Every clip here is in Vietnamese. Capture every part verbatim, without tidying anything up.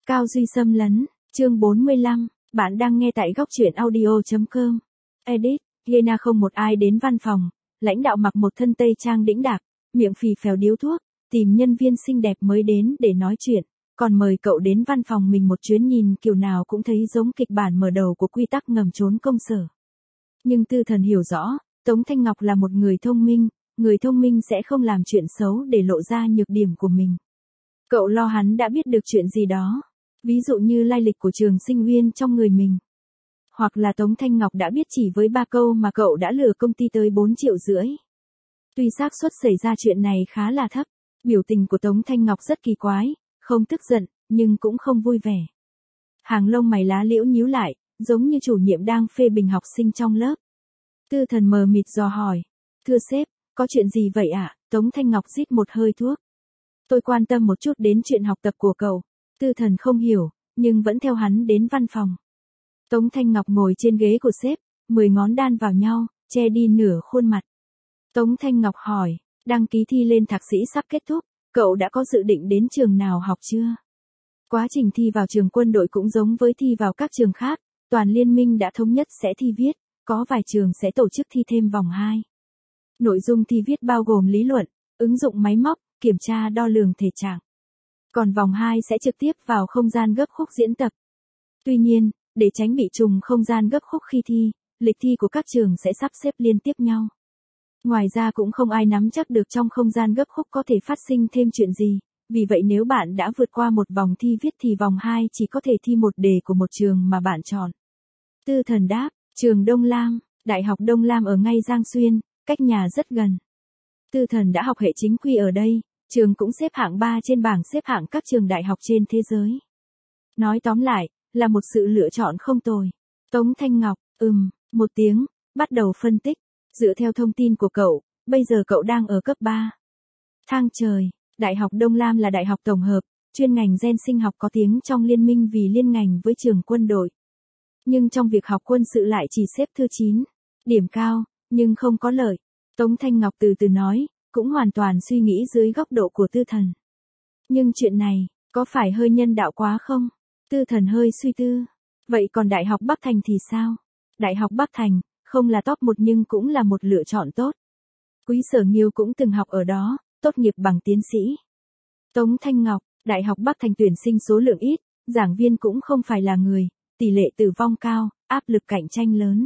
Cao Duy xâm lấn, chương bốn mươi lăm, bạn đang nghe tại góc truyện audio chấm com. Edit, Yena không một ai đến văn phòng, lãnh đạo mặc một thân tây trang đĩnh đạc, miệng phì phèo điếu thuốc, tìm nhân viên xinh đẹp mới đến để nói chuyện, còn mời cậu đến văn phòng mình một chuyến nhìn kiểu nào cũng thấy giống kịch bản mở đầu của quy tắc ngầm trốn công sở. Nhưng Tư Thần hiểu rõ, Tống Thanh Ngọc là một người thông minh, người thông minh sẽ không làm chuyện xấu để lộ ra nhược điểm của mình. Cậu lo hắn đã biết được chuyện gì đó, ví dụ như lai lịch của Trường Sinh Uyên trong người mình. Hoặc là Tống Thanh Ngọc đã biết chỉ với ba câu mà cậu đã lừa công ty tới bốn triệu rưỡi. Tuy xác suất xảy ra chuyện này khá là thấp, biểu tình của Tống Thanh Ngọc rất kỳ quái, không tức giận, nhưng cũng không vui vẻ. Hàng lông mày lá liễu nhíu lại, giống như chủ nhiệm đang phê bình học sinh trong lớp. Tư Thần mờ mịt dò hỏi, thưa sếp, có chuyện gì vậy ạ? À? Tống Thanh Ngọc rít một hơi thuốc. Tôi quan tâm một chút đến chuyện học tập của cậu. Tư Thần không hiểu, nhưng vẫn theo hắn đến văn phòng. Tống Thanh Ngọc ngồi trên ghế của sếp, mười ngón đan vào nhau, che đi nửa khuôn mặt. Tống Thanh Ngọc hỏi, đăng ký thi lên thạc sĩ sắp kết thúc, cậu đã có dự định đến trường nào học chưa? Quá trình thi vào trường quân đội cũng giống với thi vào các trường khác, toàn liên minh đã thống nhất sẽ thi viết, có vài trường sẽ tổ chức thi thêm vòng hai. Nội dung thi viết bao gồm lý luận, ứng dụng máy móc, kiểm tra đo lường thể trạng. Còn vòng hai sẽ trực tiếp vào không gian gấp khúc diễn tập. Tuy nhiên, để tránh bị trùng không gian gấp khúc khi thi, lịch thi của các trường sẽ sắp xếp liên tiếp nhau. Ngoài ra cũng không ai nắm chắc được trong không gian gấp khúc có thể phát sinh thêm chuyện gì, vì vậy nếu bạn đã vượt qua một vòng thi viết thì vòng hai chỉ có thể thi một đề của một trường mà bạn chọn. Tư Thần đáp, trường Đông Lam, Đại học Đông Lam ở ngay Giang Xuyên, cách nhà rất gần. Tư Thần đã học hệ chính quy ở đây, trường cũng xếp hạng ba trên bảng xếp hạng các trường đại học trên thế giới. Nói tóm lại, là một sự lựa chọn không tồi. Tống Thanh Ngọc, ừm, một tiếng, bắt đầu phân tích. Dựa theo thông tin của cậu, bây giờ cậu đang ở cấp ba. Thang trời, Đại học Đông Lam là đại học tổng hợp, chuyên ngành gen sinh học có tiếng trong liên minh vì liên ngành với trường quân đội. Nhưng trong việc học quân sự lại chỉ xếp thứ chín. Điểm cao, nhưng không có lợi. Tống Thanh Ngọc từ từ nói, cũng hoàn toàn suy nghĩ dưới góc độ của Tư Thần. Nhưng chuyện này, có phải hơi nhân đạo quá không? Tư Thần hơi suy tư. Vậy còn Đại học Bắc Thành thì sao? Đại học Bắc Thành, không là top một nhưng cũng là một lựa chọn tốt. Quý Sở Nghiêu cũng từng học ở đó, tốt nghiệp bằng tiến sĩ. Tống Thanh Ngọc, Đại học Bắc Thành tuyển sinh số lượng ít, giảng viên cũng không phải là người, tỷ lệ tử vong cao, áp lực cạnh tranh lớn.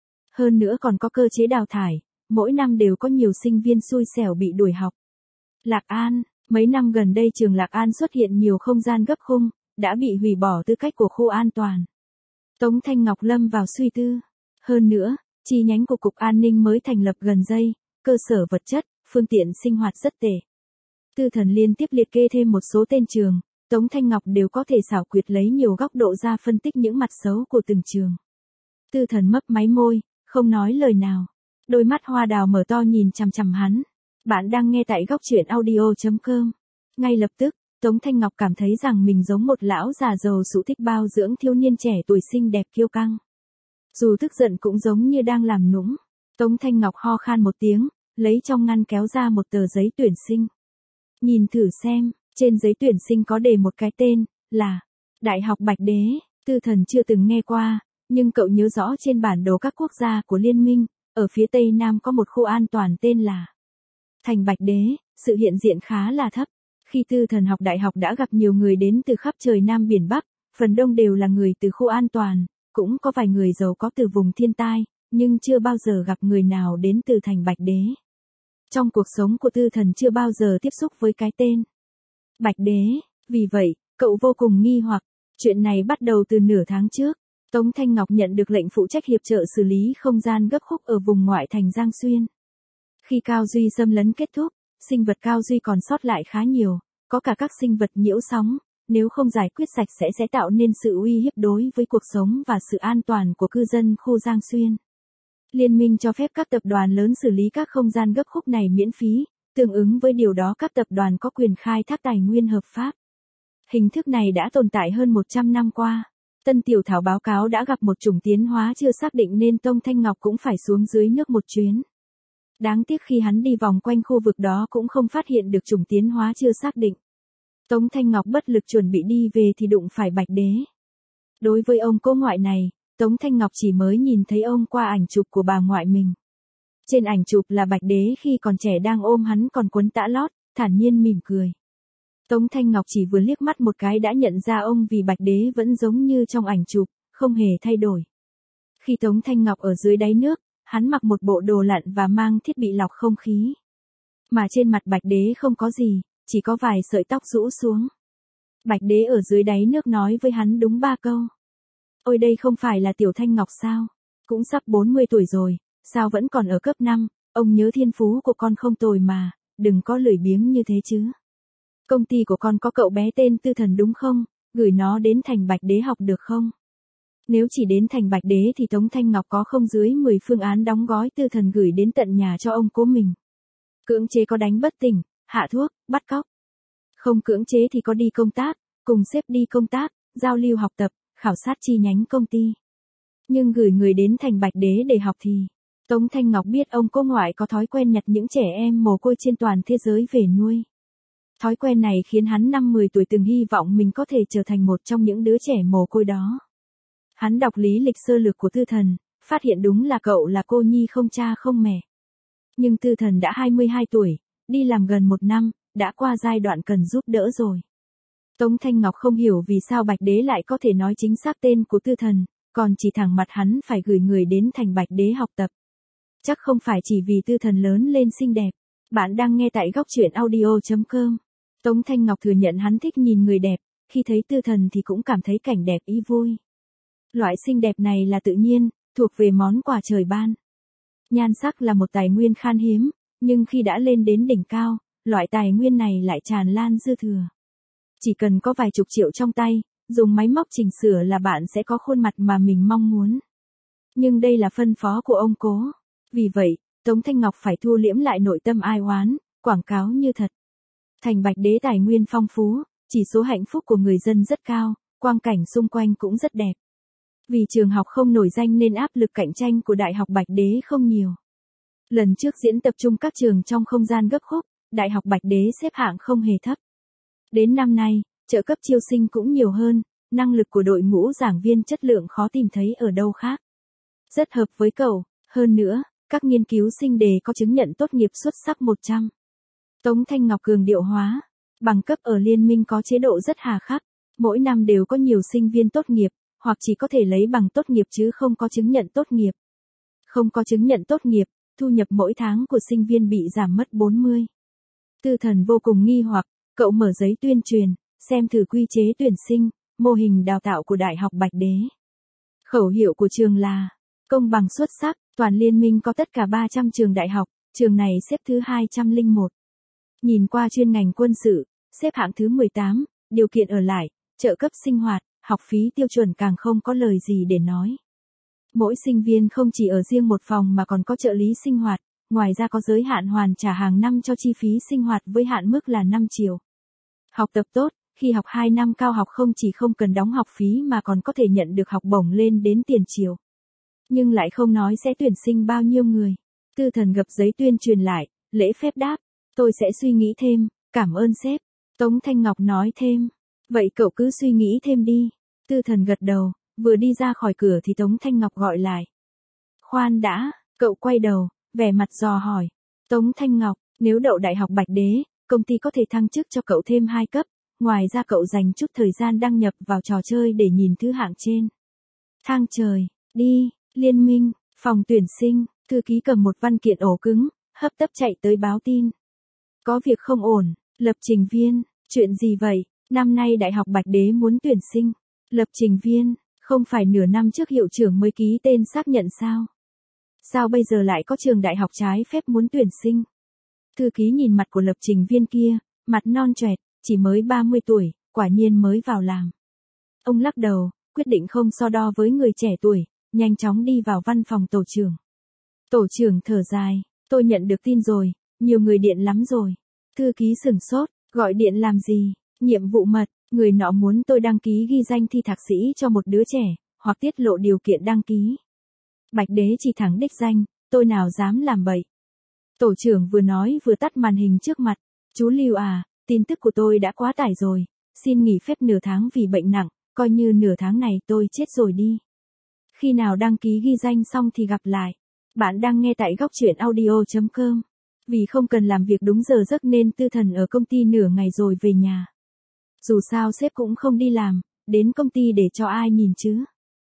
Hơn nữa còn có cơ chế đào thải, mỗi năm đều có nhiều sinh viên xui xẻo bị đuổi học. Lạc An, mấy năm gần đây trường Lạc An xuất hiện nhiều không gian gấp khung, đã bị hủy bỏ tư cách của khu an toàn. Tống Thanh Ngọc lâm vào suy tư. Hơn nữa, chi nhánh của Cục An ninh mới thành lập gần đây, cơ sở vật chất, phương tiện sinh hoạt rất tệ. Tư Thần liên tiếp liệt kê thêm một số tên trường, Tống Thanh Ngọc đều có thể xảo quyệt lấy nhiều góc độ ra phân tích những mặt xấu của từng trường. Tư Thần mấp máy môi, không nói lời nào. Đôi mắt hoa đào mở to nhìn chằm chằm hắn. Bạn đang nghe tại góc truyện audio chấm com. Ngay lập tức, Tống Thanh Ngọc cảm thấy rằng mình giống một lão già giàu sụ thích bao dưỡng thiếu niên trẻ tuổi xinh đẹp kiêu căng. Dù tức giận cũng giống như đang làm nũng. Tống Thanh Ngọc ho khan một tiếng, lấy trong ngăn kéo ra một tờ giấy tuyển sinh. Nhìn thử xem, trên giấy tuyển sinh có đề một cái tên, là Đại học Bạch Đế. Tư Thần chưa từng nghe qua, nhưng cậu nhớ rõ trên bản đồ các quốc gia của liên minh, ở phía tây nam có một khu an toàn tên là Thành Bạch Đế, sự hiện diện khá là thấp. Khi Tư Thần học đại học đã gặp nhiều người đến từ khắp trời Nam Biển Bắc, phần đông đều là người từ khu an toàn, cũng có vài người giàu có từ vùng thiên tai, nhưng chưa bao giờ gặp người nào đến từ Thành Bạch Đế. Trong cuộc sống của Tư Thần chưa bao giờ tiếp xúc với cái tên Bạch Đế, vì vậy, cậu vô cùng nghi hoặc. Chuyện này bắt đầu từ nửa tháng trước. Tống Thanh Ngọc nhận được lệnh phụ trách hiệp trợ xử lý không gian gấp khúc ở vùng ngoại thành Giang Xuyên. Khi Cao Duy xâm lấn kết thúc, sinh vật Cao Duy còn sót lại khá nhiều, có cả các sinh vật nhiễu sóng, nếu không giải quyết sạch sẽ sẽ tạo nên sự uy hiếp đối với cuộc sống và sự an toàn của cư dân khu Giang Xuyên. Liên minh cho phép các tập đoàn lớn xử lý các không gian gấp khúc này miễn phí, tương ứng với điều đó các tập đoàn có quyền khai thác tài nguyên hợp pháp. Hình thức này đã tồn tại hơn một trăm năm qua. Tân Tiểu Thảo báo cáo đã gặp một chủng tiến hóa chưa xác định nên Tống Thanh Ngọc cũng phải xuống dưới nước một chuyến. Đáng tiếc khi hắn đi vòng quanh khu vực đó cũng không phát hiện được chủng tiến hóa chưa xác định. Tống Thanh Ngọc bất lực chuẩn bị đi về thì đụng phải Bạch Đế. Đối với ông cô ngoại này, Tống Thanh Ngọc chỉ mới nhìn thấy ông qua ảnh chụp của bà ngoại mình. Trên ảnh chụp là Bạch Đế khi còn trẻ đang ôm hắn còn quấn tã lót, thản nhiên mỉm cười. Tống Thanh Ngọc chỉ vừa liếc mắt một cái đã nhận ra ông vì Bạch Đế vẫn giống như trong ảnh chụp, không hề thay đổi. Khi Tống Thanh Ngọc ở dưới đáy nước, hắn mặc một bộ đồ lặn và mang thiết bị lọc không khí. Mà trên mặt Bạch Đế không có gì, chỉ có vài sợi tóc rũ xuống. Bạch Đế ở dưới đáy nước nói với hắn đúng ba câu. Ôi đây không phải là Tiểu Thanh Ngọc sao? Cũng sắp bốn mươi tuổi rồi, sao vẫn còn ở cấp năm, ông nhớ thiên phú của con không tồi mà, đừng có lười biếng như thế chứ. Công ty của con có cậu bé tên Tư Thần đúng không? Gửi nó đến Thành Bạch Đế học được không? Nếu chỉ đến Thành Bạch Đế thì Tống Thanh Ngọc có không dưới mười phương án đóng gói Tư Thần gửi đến tận nhà cho ông cố mình. Cưỡng chế có đánh bất tỉnh, hạ thuốc, bắt cóc. Không cưỡng chế thì có đi công tác, cùng sếp đi công tác, giao lưu học tập, khảo sát chi nhánh công ty. Nhưng gửi người đến Thành Bạch Đế để học thì, Tống Thanh Ngọc biết ông cô ngoại có thói quen nhặt những trẻ em mồ côi trên toàn thế giới về nuôi. Thói quen này khiến hắn năm mười tuổi từng hy vọng mình có thể trở thành một trong những đứa trẻ mồ côi đó. Hắn đọc lý lịch sơ lược của Tư Thần, phát hiện đúng là cậu là cô nhi không cha không mẹ. Nhưng Tư Thần đã hai mươi hai tuổi, đi làm gần một năm, đã qua giai đoạn cần giúp đỡ rồi. Tống Thanh Ngọc không hiểu vì sao Bạch Đế lại có thể nói chính xác tên của Tư Thần, còn chỉ thẳng mặt hắn phải gửi người đến Thành Bạch Đế học tập. Chắc không phải chỉ vì Tư Thần lớn lên xinh đẹp. Bạn đang nghe tại góc truyện audio chấm com. Tống Thanh Ngọc thừa nhận hắn thích nhìn người đẹp, khi thấy Tư Thần thì cũng cảm thấy cảnh đẹp ý vui. Loại xinh đẹp này là tự nhiên, thuộc về món quà trời ban. Nhan sắc là một tài nguyên khan hiếm, nhưng khi đã lên đến đỉnh cao, loại tài nguyên này lại tràn lan dư thừa. Chỉ cần có vài chục triệu trong tay, dùng máy móc chỉnh sửa là bạn sẽ có khuôn mặt mà mình mong muốn. Nhưng đây là phân phó của ông cố. Vì vậy, Tống Thanh Ngọc phải thu liễm lại nội tâm ai oán, quảng cáo như thật. Thành Bạch Đế tài nguyên phong phú, chỉ số hạnh phúc của người dân rất cao, quang cảnh xung quanh cũng rất đẹp. Vì trường học không nổi danh nên áp lực cạnh tranh của Đại học Bạch Đế không nhiều. Lần trước diễn tập trung các trường trong không gian gấp khúc, Đại học Bạch Đế xếp hạng không hề thấp. Đến năm nay, trợ cấp chiêu sinh cũng nhiều hơn, năng lực của đội ngũ giảng viên chất lượng khó tìm thấy ở đâu khác. Rất hợp với cậu, hơn nữa, các nghiên cứu sinh đề có chứng nhận tốt nghiệp xuất sắc một trăm. Tống Thanh Ngọc cường điệu hóa, bằng cấp ở liên minh có chế độ rất hà khắc, mỗi năm đều có nhiều sinh viên tốt nghiệp, hoặc chỉ có thể lấy bằng tốt nghiệp chứ không có chứng nhận tốt nghiệp. Không có chứng nhận tốt nghiệp, thu nhập mỗi tháng của sinh viên bị giảm mất bốn mươi. Tư Thần vô cùng nghi hoặc, cậu mở giấy tuyên truyền, xem thử quy chế tuyển sinh, mô hình đào tạo của Đại học Bạch Đế. Khẩu hiệu của trường là, công bằng xuất sắc, toàn liên minh có tất cả ba trăm trường đại học, trường này xếp thứ hai trăm lẻ một. Nhìn qua chuyên ngành quân sự, xếp hạng thứ mười tám, điều kiện ở lại, trợ cấp sinh hoạt, học phí tiêu chuẩn càng không có lời gì để nói. Mỗi sinh viên không chỉ ở riêng một phòng mà còn có trợ lý sinh hoạt, ngoài ra có giới hạn hoàn trả hàng năm cho chi phí sinh hoạt với hạn mức là năm triệu. Học tập tốt, khi học hai năm cao học không chỉ không cần đóng học phí mà còn có thể nhận được học bổng lên đến tiền triệu. Nhưng lại không nói sẽ tuyển sinh bao nhiêu người. Tư Thần gập giấy tuyên truyền lại, lễ phép đáp, tôi sẽ suy nghĩ thêm, cảm ơn sếp. Tống Thanh Ngọc nói thêm, vậy cậu cứ suy nghĩ thêm đi. Tư Thần gật đầu, vừa đi ra khỏi cửa thì Tống Thanh Ngọc gọi lại. Khoan đã, cậu quay đầu, vẻ mặt dò hỏi. Tống Thanh Ngọc, nếu đậu Đại học Bạch Đế, công ty có thể thăng chức cho cậu thêm hai cấp, ngoài ra cậu dành chút thời gian đăng nhập vào trò chơi để nhìn thứ hạng trên. Thang trời, đi, liên minh, phòng tuyển sinh, thư ký cầm một văn kiện ổ cứng, hấp tấp chạy tới báo tin. Có việc không ổn, lập trình viên, chuyện gì vậy? Năm nay Đại học Bạch Đế muốn tuyển sinh. Lập trình viên, không phải nửa năm trước hiệu trưởng mới ký tên xác nhận sao? Sao bây giờ lại có trường đại học trái phép muốn tuyển sinh? Thư ký nhìn mặt của lập trình viên kia, mặt non choẹt, chỉ mới ba mươi tuổi, quả nhiên mới vào làm. Ông lắc đầu, quyết định không so đo với người trẻ tuổi, nhanh chóng đi vào văn phòng tổ trưởng. Tổ trưởng thở dài, tôi nhận được tin rồi, nhiều người điện lắm rồi. Thư ký sửng sốt, gọi điện làm gì? Nhiệm vụ mật, người nọ muốn tôi đăng ký ghi danh thi thạc sĩ cho một đứa trẻ, hoặc tiết lộ điều kiện đăng ký. Bạch Đế chỉ thẳng đích danh, tôi nào dám làm bậy. Tổ trưởng vừa nói vừa tắt màn hình trước mặt. Chú Lưu à, tin tức của tôi đã quá tải rồi, xin nghỉ phép nửa tháng vì bệnh nặng, coi như nửa tháng này tôi chết rồi đi. Khi nào đăng ký ghi danh xong thì gặp lại. Bạn đang nghe tại góc truyện audio chấm com. Vì không cần làm việc đúng giờ giấc nên Tư Thần ở công ty nửa ngày rồi về nhà. Dù sao sếp cũng không đi làm, đến công ty để cho ai nhìn chứ.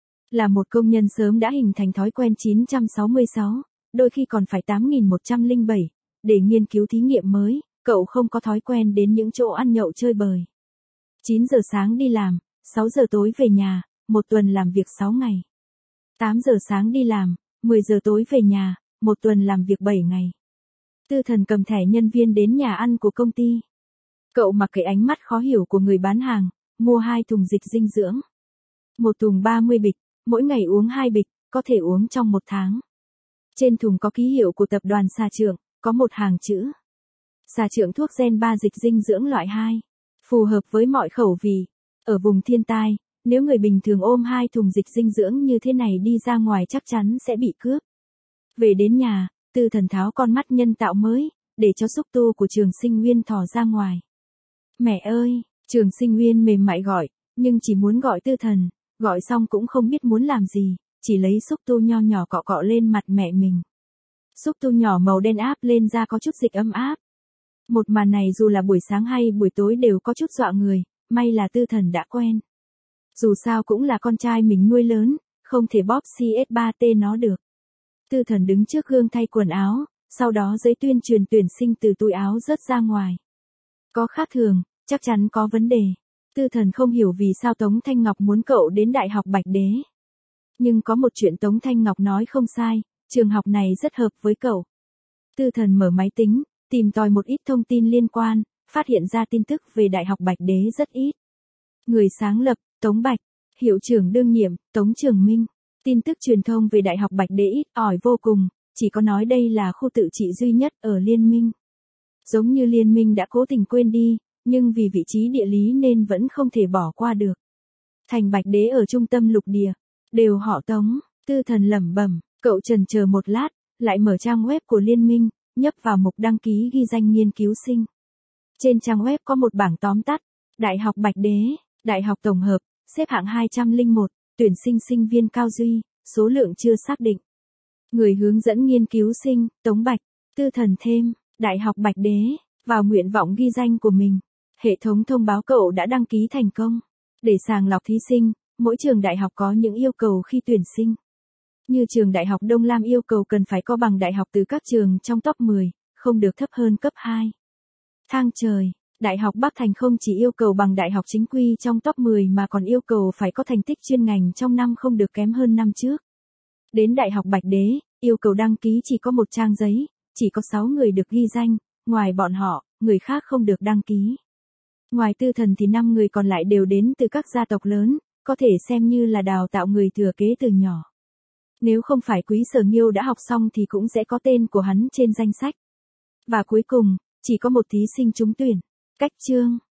Là một công nhân sớm đã hình thành thói quen chín trăm sáu mươi sáu, đôi khi còn phải tám nghìn một trăm lẻ bảy, để nghiên cứu thí nghiệm mới, cậu không có thói quen đến những chỗ ăn nhậu chơi bời. chín giờ sáng đi làm, sáu giờ tối về nhà, một tuần làm việc sáu ngày. tám giờ sáng đi làm, mười giờ tối về nhà, một tuần làm việc bảy ngày. Tư Thần cầm thẻ nhân viên đến nhà ăn của công ty. Cậu mặc cái ánh mắt khó hiểu của người bán hàng, mua hai thùng dịch dinh dưỡng. Một thùng ba mươi bịch, mỗi ngày uống hai bịch, có thể uống trong một tháng. Trên thùng có ký hiệu của tập đoàn Xà Trượng, có một hàng chữ. Xà Trượng thuốc gen ba dịch dinh dưỡng loại hai. Phù hợp với mọi khẩu vị. Ở vùng thiên tai, nếu người bình thường ôm hai thùng dịch dinh dưỡng như thế này đi ra ngoài chắc chắn sẽ bị cướp. Về đến nhà, Tư Thần tháo con mắt nhân tạo mới, để cho xúc tu của Trường Sinh Nguyên thò ra ngoài. Mẹ ơi, Trường Sinh Nguyên mềm mại gọi, nhưng chỉ muốn gọi Tư Thần, gọi xong cũng không biết muốn làm gì, chỉ lấy xúc tu nho nhỏ cọ cọ lên mặt mẹ mình. Xúc tu nhỏ màu đen áp lên da có chút dịch ấm áp. Một màn này dù là buổi sáng hay buổi tối đều có chút dọa người, may là Tư Thần đã quen. Dù sao cũng là con trai mình nuôi lớn, không thể bóp C S ba T nó được. Tư Thần đứng trước gương thay quần áo, sau đó giấy tuyên truyền tuyển sinh từ túi áo rớt ra ngoài. Có khác thường, chắc chắn có vấn đề. Tư Thần không hiểu vì sao Tống Thanh Ngọc muốn cậu đến Đại học Bạch Đế. Nhưng có một chuyện Tống Thanh Ngọc nói không sai, trường học này rất hợp với cậu. Tư Thần mở máy tính, tìm tòi một ít thông tin liên quan, phát hiện ra tin tức về Đại học Bạch Đế rất ít. Người sáng lập, Tống Bạch, hiệu trưởng đương nhiệm, Tống Trường Minh. Tin tức truyền thông về Đại học Bạch Đế ít ỏi vô cùng, chỉ có nói đây là khu tự trị duy nhất ở Liên minh. Giống như Liên minh đã cố tình quên đi, nhưng vì vị trí địa lý nên vẫn không thể bỏ qua được. Thành Bạch Đế ở trung tâm lục địa, đều họ Tống. Tư Thần lẩm bẩm, cậu chần chờ một lát, lại mở trang web của Liên minh, nhấp vào mục đăng ký ghi danh nghiên cứu sinh. Trên trang web có một bảng tóm tắt, Đại học Bạch Đế, Đại học tổng hợp, xếp hạng hai trăm lẻ một, tuyển sinh sinh viên cao duy, số lượng chưa xác định. Người hướng dẫn nghiên cứu sinh, Tống Bạch. Tư Thần thêm, Đại học Bạch Đế, vào nguyện vọng ghi danh của mình. Hệ thống thông báo cậu đã đăng ký thành công. Để sàng lọc thí sinh, mỗi trường đại học có những yêu cầu khi tuyển sinh. Như trường Đại học Đông Lam yêu cầu cần phải có bằng đại học từ các trường trong top mười, không được thấp hơn cấp hai. Thang trời, Đại học Bắc Thành không chỉ yêu cầu bằng đại học chính quy trong top mười mà còn yêu cầu phải có thành tích chuyên ngành trong năm không được kém hơn năm trước. Đến Đại học Bạch Đế, yêu cầu đăng ký chỉ có một trang giấy, chỉ có sáu người được ghi danh, ngoài bọn họ, người khác không được đăng ký. Ngoài Tư Thần thì năm người còn lại đều đến từ các gia tộc lớn, có thể xem như là đào tạo người thừa kế từ nhỏ. Nếu không phải Quý Sở Nghiêu đã học xong thì cũng sẽ có tên của hắn trên danh sách. Và cuối cùng, chỉ có một thí sinh trúng tuyển. Cách chương